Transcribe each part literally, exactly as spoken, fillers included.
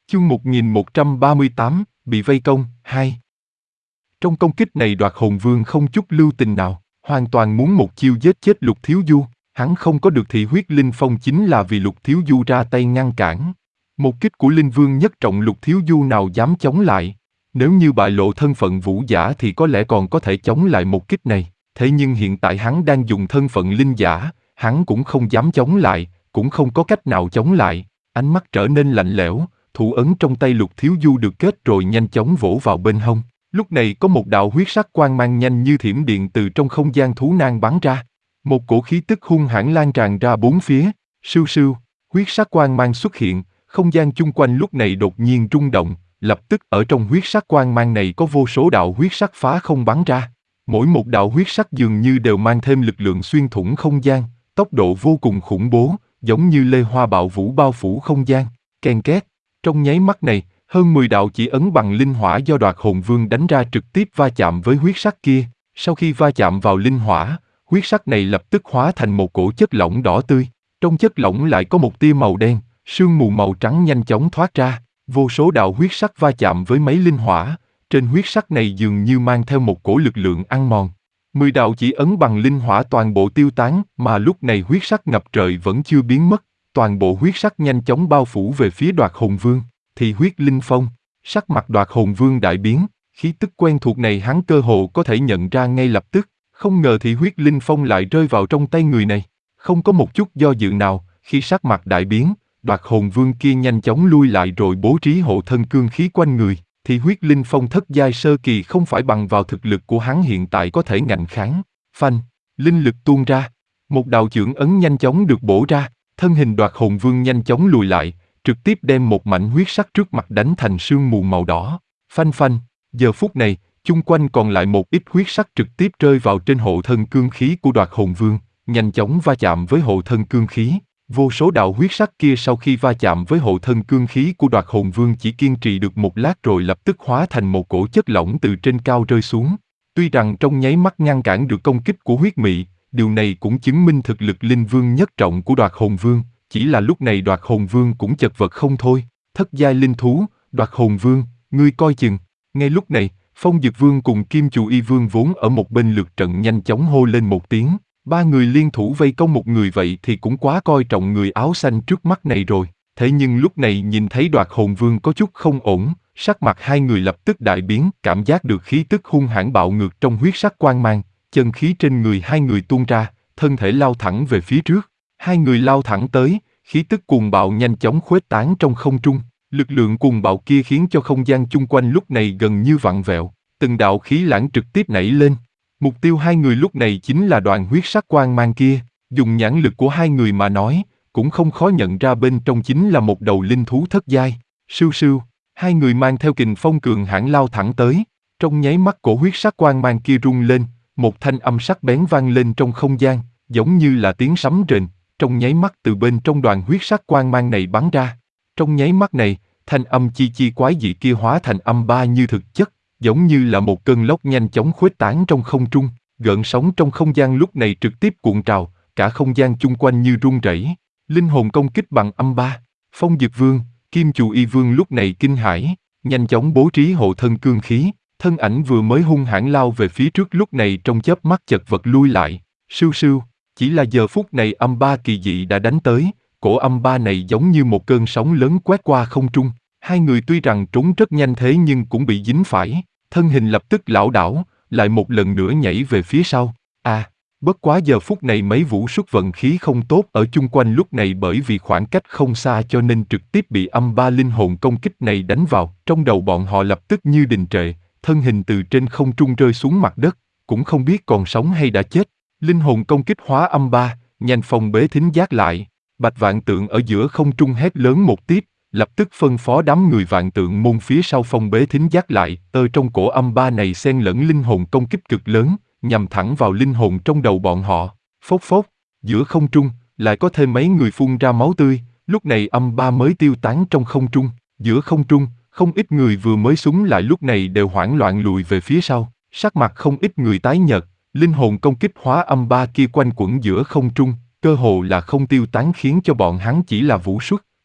Chương một nghìn một trăm ba mươi tám, bị vây công, hai. Trong công kích này Đoạt Hồn Vương không chút lưu tình nào, hoàn toàn muốn một chiêu giết chết Lục Thiếu Du, hắn không có được thị huyết linh phong chính là vì Lục Thiếu Du ra tay ngăn cản. Một kích của Linh Vương nhất trọng Lục Thiếu Du nào dám chống lại, nếu như bại lộ thân phận vũ giả thì có lẽ còn có thể chống lại một kích này, thế nhưng hiện tại hắn đang dùng thân phận linh giả, hắn cũng không dám chống lại, cũng không có cách nào chống lại, ánh mắt trở nên lạnh lẽo. Thủ ấn trong tay Lục Thiếu Du được kết rồi nhanh chóng vỗ vào bên hông. Lúc này có một đạo huyết sắc quang mang nhanh như thiểm điện từ trong không gian thú nang bắn ra. Một cổ khí tức hung hãn lan tràn ra bốn phía. Sưu sưu, huyết sắc quang mang xuất hiện, không gian chung quanh lúc này đột nhiên rung động. Lập tức ở trong huyết sắc quang mang này có vô số đạo huyết sắc phá không bắn ra. Mỗi một đạo huyết sắc dường như đều mang thêm lực lượng xuyên thủng không gian, tốc độ vô cùng khủng bố, giống như lê hoa bạo vũ bao phủ không gian. Ken két. Trong nháy mắt này, hơn mười đạo chỉ ấn bằng linh hỏa do Đoạt Hồn Vương đánh ra trực tiếp va chạm với huyết sắc kia. Sau khi va chạm vào linh hỏa, huyết sắc này lập tức hóa thành một cổ chất lỏng đỏ tươi. Trong chất lỏng lại có một tia màu đen, sương mù màu trắng nhanh chóng thoát ra. Vô số đạo huyết sắc va chạm với mấy linh hỏa, trên huyết sắc này dường như mang theo một cổ lực lượng ăn mòn. Mười đạo chỉ ấn bằng linh hỏa toàn bộ tiêu tán, mà lúc này huyết sắc ngập trời vẫn chưa biến mất. Toàn bộ huyết sắc nhanh chóng bao phủ về phía Đoạt Hồn Vương, thì huyết linh phong, sắc mặt Đoạt Hồn Vương đại biến, khí tức quen thuộc này hắn cơ hồ có thể nhận ra ngay lập tức, không ngờ thì huyết linh phong lại rơi vào trong tay người này, không có một chút do dự nào, khi sắc mặt đại biến, Đoạt Hồn Vương kia nhanh chóng lui lại rồi bố trí hộ thân cương khí quanh người, thì huyết linh phong thất giai sơ kỳ không phải bằng vào thực lực của hắn hiện tại có thể ngạnh kháng, phanh, linh lực tuôn ra, một đạo chưởng ấn nhanh chóng được bổ ra. Thân hình Đoạt Hồn Vương nhanh chóng lùi lại, trực tiếp đem một mảnh huyết sắc trước mặt đánh thành sương mù màu đỏ. Phanh phanh, giờ phút này, chung quanh còn lại một ít huyết sắc trực tiếp rơi vào trên hộ thân cương khí của Đoạt Hồn Vương, nhanh chóng va chạm với hộ thân cương khí. Vô số đạo huyết sắc kia sau khi va chạm với hộ thân cương khí của Đoạt Hồn Vương chỉ kiên trì được một lát rồi lập tức hóa thành một cổ chất lỏng từ trên cao rơi xuống. Tuy rằng trong nháy mắt ngăn cản được công kích của huyết mị, điều này cũng chứng minh thực lực linh vương nhất trọng của Đoạt Hồn Vương, chỉ là lúc này Đoạt Hồn Vương cũng chật vật không thôi. Thất giai linh thú, Đoạt Hồn Vương, ngươi coi chừng. Ngay lúc này, Phong Dực Vương cùng Kim Chù Y Vương vốn ở một bên lượt trận nhanh chóng hô lên một tiếng. Ba người liên thủ vây công một người vậy thì cũng quá coi trọng người áo xanh trước mắt này rồi. Thế nhưng lúc này nhìn thấy Đoạt Hồn Vương có chút không ổn, sắc mặt hai người lập tức đại biến, cảm giác được khí tức hung hãn bạo ngược trong huyết sắc quang mang. Chân khí trên người hai người tuôn ra, thân thể lao thẳng về phía trước. Hai người lao thẳng tới, khí tức cuồng bạo nhanh chóng khuếch tán trong không trung. Lực lượng cuồng bạo kia khiến cho không gian chung quanh lúc này gần như vặn vẹo. Từng đạo khí lãng trực tiếp nảy lên. Mục tiêu hai người lúc này chính là đoàn huyết sắc quang mang kia. Dùng nhãn lực của hai người mà nói, cũng không khó nhận ra bên trong chính là một đầu linh thú thất giai. Sưu sưu, hai người mang theo kình phong cường hãn lao thẳng tới. Trong nháy mắt cổ huyết sắc quang mang kia rung lên. Một thanh âm sắc bén vang lên trong không gian, giống như là tiếng sấm rền, trong nháy mắt từ bên trong đoàn huyết sắc quang mang này bắn ra. Trong nháy mắt này, thanh âm chi chi quái dị kia hóa thành âm ba như thực chất, giống như là một cơn lốc nhanh chóng khuếch tán trong không trung, gợn sóng trong không gian lúc này trực tiếp cuộn trào, cả không gian chung quanh như rung rẩy. Linh hồn công kích bằng âm ba, Phong Dực Vương, Kim Chù Y Vương lúc này kinh hãi, nhanh chóng bố trí hộ thân cương khí. Thân ảnh vừa mới hung hãn lao về phía trước lúc này trong chớp mắt chật vật lui lại. Sưu sưu, chỉ là giờ phút này âm ba kỳ dị đã đánh tới, cổ âm ba này giống như một cơn sóng lớn quét qua không trung. Hai người tuy rằng trốn rất nhanh thế nhưng cũng bị dính phải, thân hình lập tức lảo đảo, lại một lần nữa nhảy về phía sau. À, bất quá giờ phút này mấy vũ xuất vận khí không tốt ở chung quanh lúc này bởi vì khoảng cách không xa cho nên trực tiếp bị âm ba linh hồn công kích này đánh vào, trong đầu bọn họ lập tức như đình trệ. Thân hình từ trên không trung rơi xuống mặt đất, cũng không biết còn sống hay đã chết. Linh hồn công kích hóa âm ba, nhanh phong bế thính giác lại. Bạch Vạn Tượng ở giữa không trung hét lớn một tiếp, lập tức phân phó đám người Vạn Tượng môn phía sau phong bế thính giác lại. Tơ trong cổ âm ba này xen lẫn linh hồn công kích cực lớn, nhằm thẳng vào linh hồn trong đầu bọn họ. Phốc phốc, giữa không trung, lại có thêm mấy người phun ra máu tươi, lúc này âm ba mới tiêu tán trong không trung. Giữa không trung, không ít người vừa mới súng lại lúc này đều hoảng loạn lùi về phía sau, sắc mặt không ít người tái nhợt, linh hồn công kích hóa âm ba kia quanh quẩn giữa không trung, cơ hồ là không tiêu tán khiến cho bọn hắn chỉ là vũ xuất,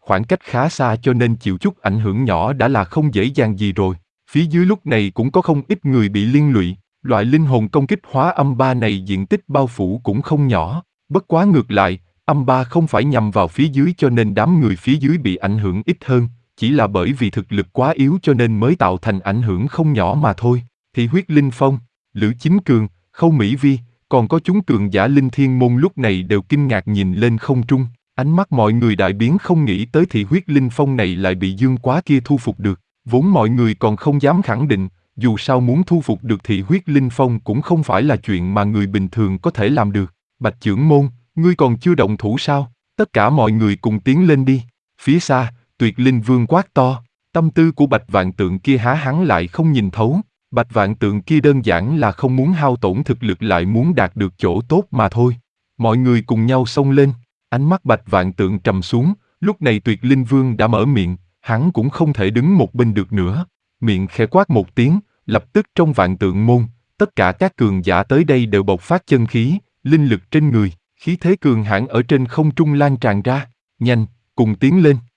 khoảng cách khá xa cho nên chịu chút ảnh hưởng nhỏ đã là không dễ dàng gì rồi. Phía dưới lúc này cũng có không ít người bị liên lụy, loại linh hồn công kích hóa âm ba này diện tích bao phủ cũng không nhỏ, bất quá ngược lại, âm ba không phải nhằm vào phía dưới cho nên đám người phía dưới bị ảnh hưởng ít hơn, chỉ là bởi vì thực lực quá yếu cho nên mới tạo thành ảnh hưởng không nhỏ mà thôi. Thị huyết linh phong, Lữ Chính Cường, Khâu Mỹ Vi, còn có chúng cường giả linh thiên môn lúc này đều kinh ngạc nhìn lên không trung, ánh mắt mọi người đại biến không nghĩ tới thị huyết linh phong này lại bị dương quá kia thu phục được, vốn mọi người còn không dám khẳng định, dù sao muốn thu phục được thị huyết linh phong cũng không phải là chuyện mà người bình thường có thể làm được. Bạch Chưởng Môn, ngươi còn chưa động thủ sao? Tất cả mọi người cùng tiến lên đi. Phía xa, Tuyệt Linh Vương quát to, tâm tư của Bạch Vạn Tượng kia há hắn lại không nhìn thấu. Bạch Vạn Tượng kia đơn giản là không muốn hao tổn thực lực lại muốn đạt được chỗ tốt mà thôi. Mọi người cùng nhau xông lên, ánh mắt Bạch Vạn Tượng trầm xuống, lúc này Tuyệt Linh Vương đã mở miệng, hắn cũng không thể đứng một bên được nữa. Miệng khẽ quát một tiếng, lập tức trong Vạn Tượng môn, tất cả các cường giả tới đây đều bộc phát chân khí, linh lực trên người, khí thế cường hãn ở trên không trung lan tràn ra, nhanh, cùng tiến lên.